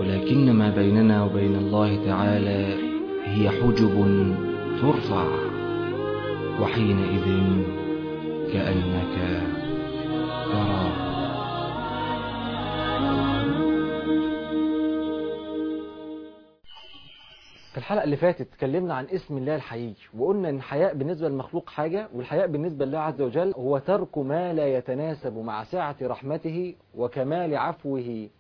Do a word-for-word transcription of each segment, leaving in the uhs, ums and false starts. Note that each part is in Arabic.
ولكن ما بيننا وبين الله تعالى هي حجب ترفع، وحينئذ كأنك تراه. في الحلقة اللي فاتت اتكلمنا عن اسم الله الحيي، وقلنا ان الحياء بالنسبة للمخلوق حاجة، والحياء بالنسبة لله عز وجل هو ترك ما لا يتناسب مع سعة رحمته وكمال عفوه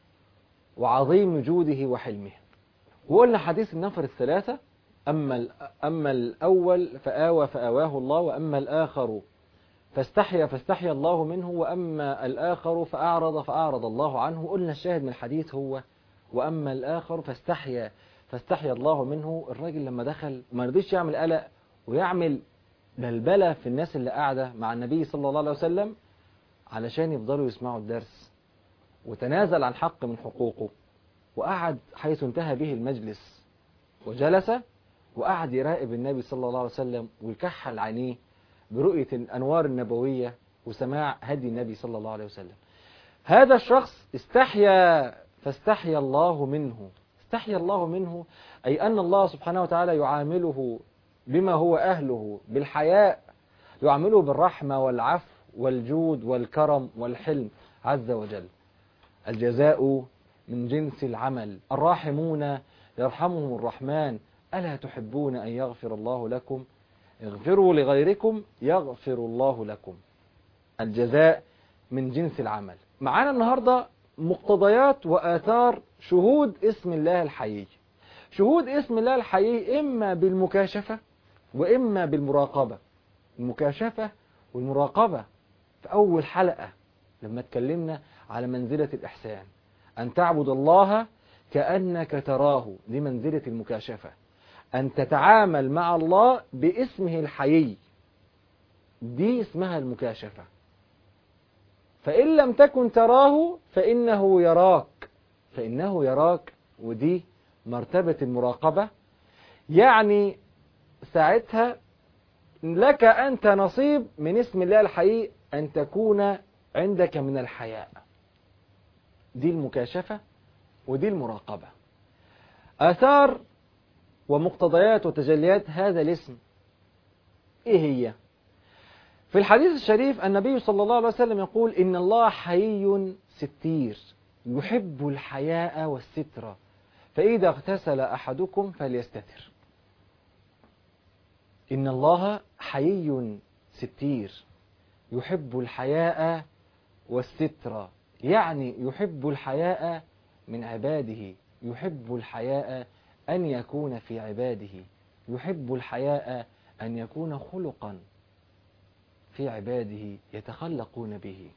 وعظيم جوده وحلمه. وقلنا حديث النفر الثلاثة، أما, أما الأول فآوى فآواه الله، وأما الآخر فاستحيا فاستحيا الله منه، وأما الآخر فأعرض فأعرض الله عنه. قلنا الشاهد من الحديث هو وأما الآخر فاستحيا فاستحيا الله منه. الراجل لما دخل ما رضيش يعمل قلق ويعمل بلبلة في الناس اللي قاعدة مع النبي صلى الله عليه وسلم علشان يفضلوا يسمعوا الدرس، وتنازل عن حق من حقوقه، وقعد حيث انتهى به المجلس وجلس وقعد يراقب النبي صلى الله عليه وسلم ويكحل عينيه برؤية الأنوار النبوية وسماع هدي النبي صلى الله عليه وسلم. هذا الشخص استحيا فاستحيا الله منه. استحيا الله منه أي أن الله سبحانه وتعالى يعامله بما هو أهله بالحياء، يعامله بالرحمة والعفو والجود والكرم والحلم عز وجل. الجزاء من جنس العمل، الراحمون يرحمهم الرحمن، ألا تحبون أن يغفر الله لكم؟ اغفروا لغيركم يغفر الله لكم. الجزاء من جنس العمل. معانا النهاردة مقتضيات وآثار شهود اسم الله الحيي. شهود اسم الله الحيي إما بالمكاشفة وإما بالمراقبة. المكاشفة والمراقبة في أول حلقة لما اتكلمنا على منزلة الإحسان، أن تعبد الله كأنك تراه، دي منزلة المكاشفة. أن تتعامل مع الله باسمه الحيي، دي اسمها المكاشفة. فإن لم تكن تراه فإنه يراك، فإنه يراك، ودي مرتبة المراقبة. يعني ساعتها لك أنت نصيب من اسم الله الحيي أن تكون عندك من الحياء. دي المكاشفة ودي المراقبة. آثار ومقتضيات وتجليات هذا الاسم إيه هي؟ في الحديث الشريف النبي صلى الله عليه وسلم يقول إن الله حيي ستير يحب الحياء والستر، فإذا اغتسل أحدكم فليستتر. إن الله حيي ستير يحب الحياء والستر، يعني يحب الحياء من عباده، يحب الحياء أن يكون في عباده، يحب الحياء أن يكون خلقا في عباده يتخلقون به،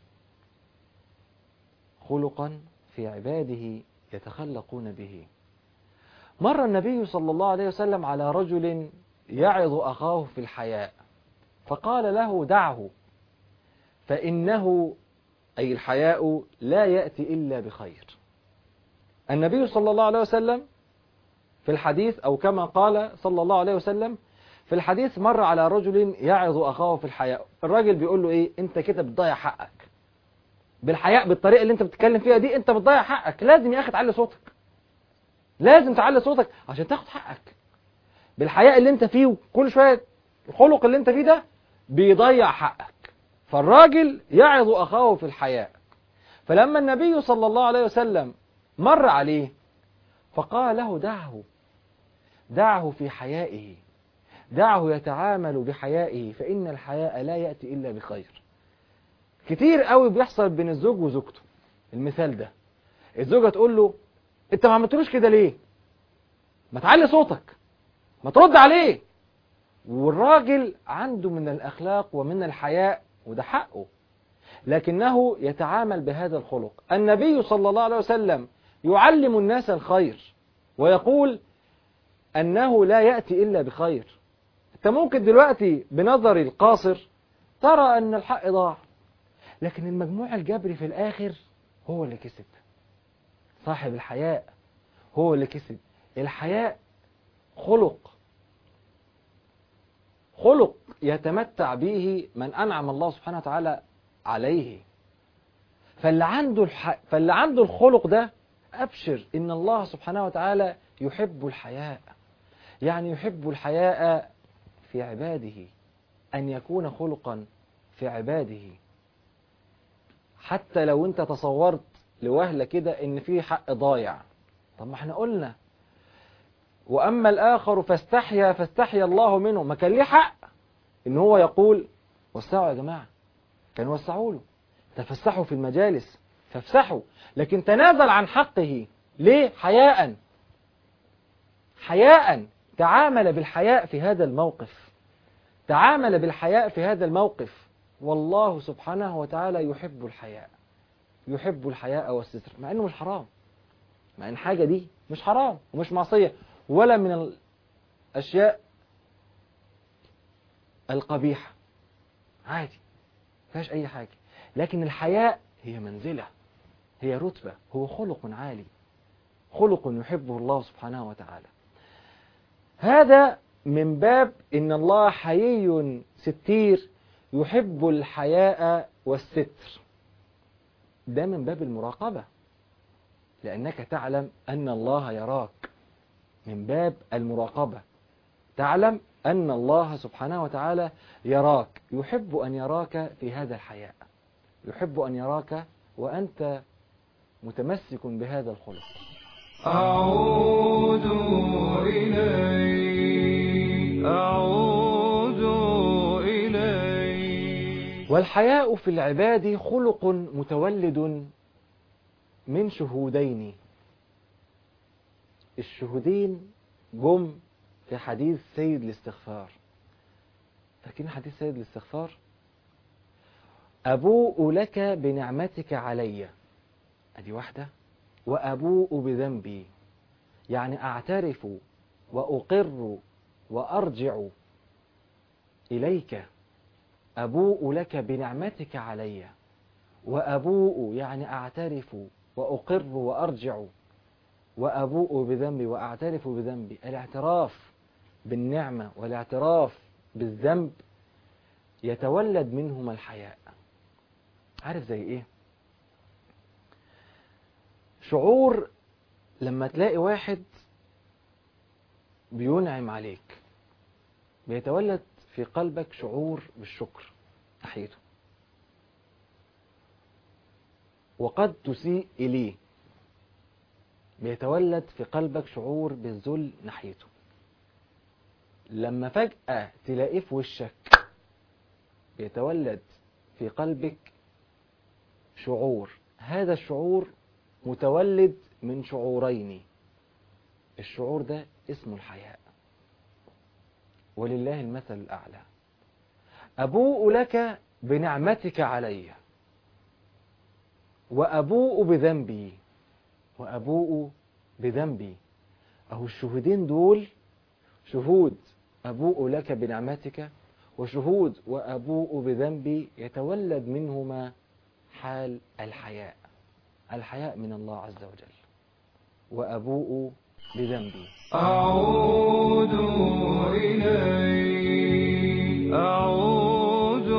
خلقا في عباده يتخلقون به. مر النبي صلى الله عليه وسلم على رجل يعظ أخاه في الحياء، فقال له دعه فإنه أي الحياء لا يأتي إلا بخير. النبي صلى الله عليه وسلم في الحديث أو كما قال صلى الله عليه وسلم في الحديث مر على رجل يعظ أخاه في الحياء. الراجل بيقول له إيه؟ أنت كده بتضيع حقك بالحياء، بالطريقة اللي أنت بتتكلم فيها دي أنت بتضيع حقك. لازم يا أخي تعلي صوتك، لازم تعلي صوتك عشان تاخد حقك. بالحياء اللي أنت فيه كل شوية الخلق اللي أنت فيه ده بيضيع حقك. فالراجل يعظ أخاه في الحياء، فلما النبي صلى الله عليه وسلم مر عليه فقال له دعه، دعه في حيائه، دعه يتعامل بحيائه، فإن الحياء لا يأتي إلا بخير. كتير قوي بيحصل بين الزوج وزوجته المثال ده، الزوجة تقول له انت ما عملتلوش كده ليه؟ ما تعلي صوتك، ما ترد عليه. والراجل عنده من الأخلاق ومن الحياء وده حقه، لكنه يتعامل بهذا الخلق. النبي صلى الله عليه وسلم يعلم الناس الخير ويقول أنه لا يأتي إلا بخير. أنت ممكن دلوقتي بنظر القاصر ترى أن الحق ضاع، لكن المجموع الجبري في الآخر هو اللي كسب. صاحب الحياء هو اللي كسب. الحياء خلق، خلق يتمتع به من أنعم الله سبحانه وتعالى عليه. فاللي عنده الح... فاللي عنده الخلق ده أبشر إن الله سبحانه وتعالى يحب الحياء، يعني يحب الحياء في عباده، أن يكون خلقا في عباده. حتى لو أنت تصورت لوهلة كده إن في حق ضايع، طب ما احنا قلنا وأما الآخر فاستحيا فاستحيا الله منه، ما كان ليه حق إن هو يقول وسعوا يا جماعة، كانوا وسعوا له، تفسحوا في المجالس فافسحوا، لكن تنازل عن حقه ليه؟ حياء حياء تعامل بالحياء في هذا الموقف، تعامل بالحياء في هذا الموقف. والله سبحانه وتعالى يحب الحياء، يحب الحياء والستر، مع انه مش حرام، مع ان حاجة دي مش حرام ومش معصية ولا من الاشياء القبيحة، عادي مفيهاش اي حاجة، لكن الحياء هي منزلة، هي رتبة، هو خلق عالي، خلق يحبه الله سبحانه وتعالى. هذا من باب إن الله حيي ستير يحب الحياء والستر، ده من باب المراقبة، لأنك تعلم أن الله يراك، من باب المراقبة تعلم أن الله سبحانه وتعالى يراك، يحب أن يراك في هذا الحياء، يحب أن يراك وأنت متمسك بهذا الخلق. أعود إليك أعود إليك. والحياء في العباد خلق متولد من شهودين، الشهودين جم في حديث سيد الاستغفار، فاكرين حديث سيد الاستغفار؟ أبوء لك بنعمتك علي، أدي واحدة، وأبوء بذنبي، يعني أعترف وأقر وأرجع إليك. أبوء لك بنعمتك علي، وأبوء يعني أعترف وأقر وأرجع، وأبوء بذنبي وأعترف بذنبي. الاعتراف بالنعمة والاعتراف بالذنب يتولد منهما الحياء. عارف زي إيه؟ شعور لما تلاقي واحد بينعم عليك، بيتولد في قلبك شعور بالشكر ناحيته، وقد تسيء إليه، بيتولد في قلبك شعور بالذل ناحيته. لما فجأة تلاقيه في وشك بيتولد في قلبك شعور، هذا الشعور متولد من شعورين، الشعور ده اسمه الحياء، ولله المثل الأعلى. أبوء لك بنعمتك علي، وأبوء بذنبي، وأبوء بذنبي. أهو الشهودين دول شهود أبوء لك بنعمتك وشهود وأبوء بذنبي، يتولد منهما حال الحياء، الحياء من الله عز وجل. وأبوء بذنبي. أعود إليك أعود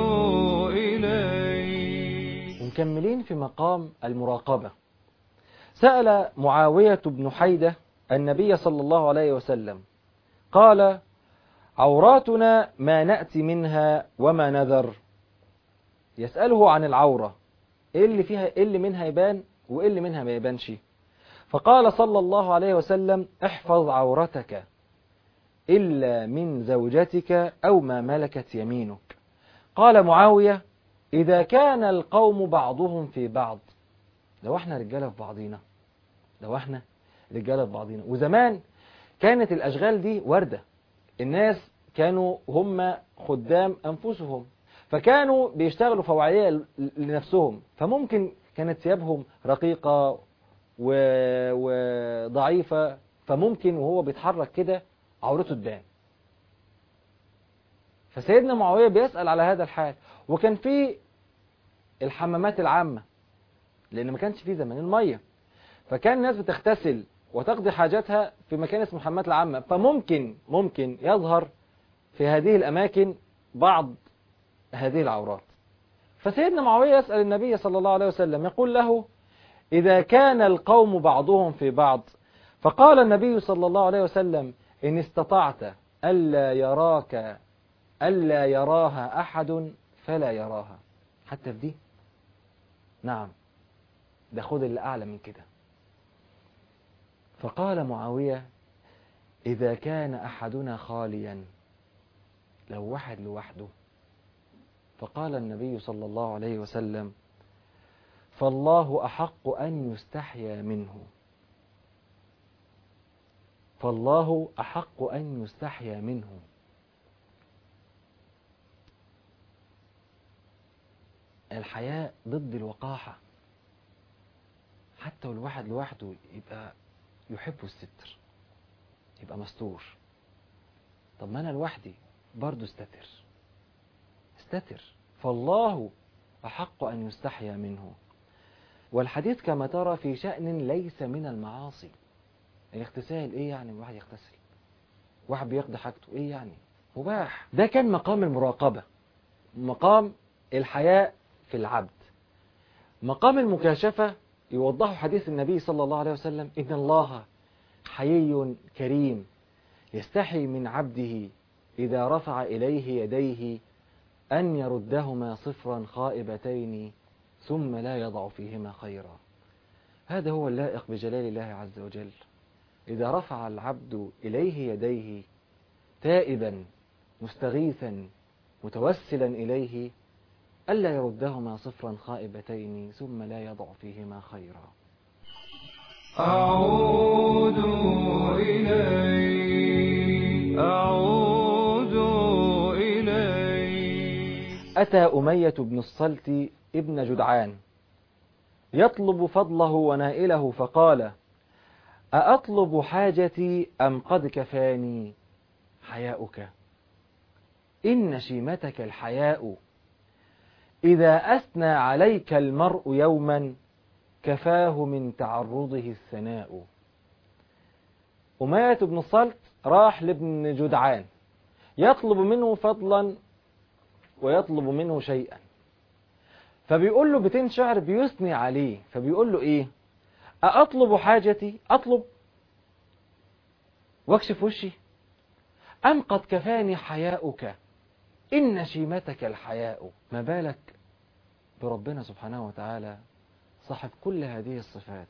إليك. ومكملين في مقام المراقبة. سأل معاوية بن حيدة النبي صلى الله عليه وسلم قال: عوراتنا ما نأتي منها وما نذر. يسأله عن العورة، إيه اللي فيها، إيه اللي منها يبان وإيه اللي منها ما يبانش. فقال صلى الله عليه وسلم: احفظ عورتك إلا من زوجتك أو ما ملكت يمينك. قال معاوية: إذا كان القوم بعضهم في بعض، لو احنا رجالة في بعضينا، لو احنا رجالة في بعضينا. وزمان كانت الأشغال دي وردة، الناس كانوا هم خدام أنفسهم، فكانوا بيشتغلوا فوعية لنفسهم، فممكن كانت ثيابهم رقيقة وضعيفة، فممكن وهو بيتحرك كده عورته تبان. فسيدنا معاوية بيسأل على هذا الحال. وكان في الحمامات العامة، لأن ما كانش في زمان المية، فكان الناس بتغتسل وتقضي حاجاتها في مكان اسمه الحمامات العامة، فممكن ممكن يظهر في هذه الأماكن بعض هذه العورات. فسيدنا معاوية يسأل النبي صلى الله عليه وسلم، يقول له: إذا كان القوم بعضهم في بعض. فقال النبي صلى الله عليه وسلم: إن استطعت ألا يراك ألا يراها أحد فلا يراها. حتى في دي، نعم، ده خد اللي أعلى من كده. فقال معاوية: إذا كان أحدنا خاليا، لو واحد لوحده. فقال النبي صلى الله عليه وسلم: فالله أحق أن يستحيا منه، فالله أحق أن يستحيا منه. الحياء ضد الوقاحة. حتى والواحد لوحده يبقى يحب الستر، يبقى مستور. طب ما أنا لوحدي برضو استتر، استتر. فالله أحق أن يستحيا منه. والحديث كما ترى في شأن ليس من المعاصي. الاغتسال ايه يعني؟ واحد يغتسل، واحد بيقضي حاجته، ايه يعني؟ مباح. ده كان مقام المراقبة، مقام الحياء في العبد. مقام المكاشفة يوضح حديث النبي صلى الله عليه وسلم: إن الله حيي كريم يستحي من عبده إذا رفع إليه يديه أن يردهما صفرا خائبتين ثم لا يضع فيهما خيرا. هذا هو اللائق بجلال الله عز وجل. إذا رفع العبد إليه يديه تائبا مستغيثا متوسلا إليه ألا يردهما صفرا خائبتين ثم لا يضع فيهما خيرا. أعود إلي أعود إلي. أتى أمية بن الصلت ابن جدعان يطلب فضله ونائله، فقال: أأطلب حاجتي أم قد كفاني حياؤك؟ إن شيمتك الحياء، إذا أثنى عليك المرء يوما كفاه من تعرضه الثناء. أمية بن الصلت راح لابن جدعان يطلب منه فضلا ويطلب منه شيئا، فبيقول له بيتين شعر بيثني عليه. فبيقول له إيه؟ أأطلب حاجتي، أطلب واكشف وشي، أم قد كفاني حياؤك؟ إن شيمتك الحياء. ما بالك بربنا سبحانه وتعالى صاحب كل هذه الصفات.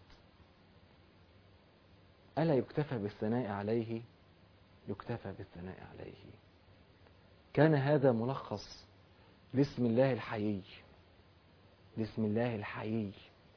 ألا يكتفى بالثناء عليه؟ يكتفى بالثناء عليه. كان هذا ملخص لاسم الله الحيي، لاسم الله الحيي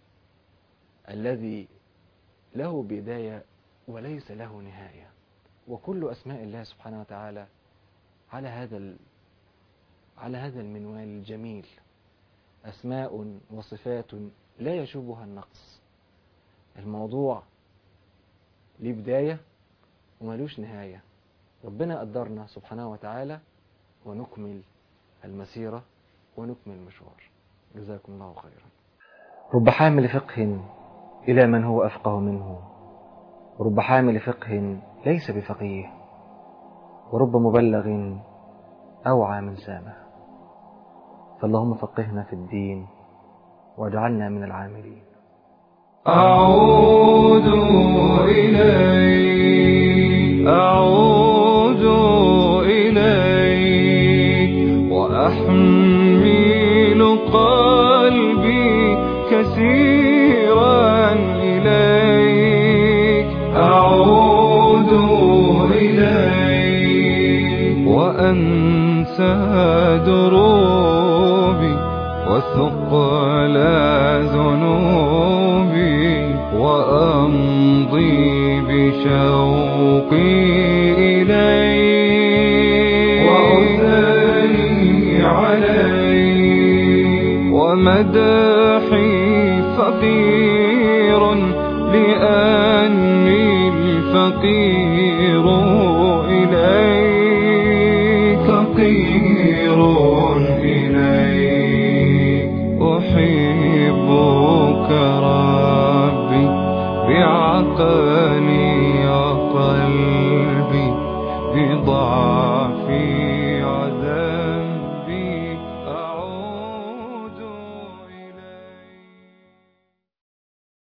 الذي له بداية وليس له نهاية. وكل أسماء الله سبحانه وتعالى على هذا على هذا المنوال الجميل، أسماء وصفات لا يشوبها النقص. الموضوع ليه بداية وملوش نهاية. ربنا قدرنا سبحانه وتعالى ونكمل المسيرة ونكمل المشوار. جزاكم الله خيرا. رب حامل فقه إلى من هو أفقه منه، ورب حامل فقه ليس بفقيه، ورب مبلغ أوعى من سامع. فاللهم فقهنا في الدين واجعلنا من العاملين. أعود إلي أعود إليك وأحمل قلبي كثيرا إليك. أعود إليك وأنسى دروبي وثقل ذنوبي وأمضي بشوقي إليك وأثني عليك ومدحي فقير لأني الفقير إليك فقير إليك. أحبك ربي بعقلي وقلبي بضعفي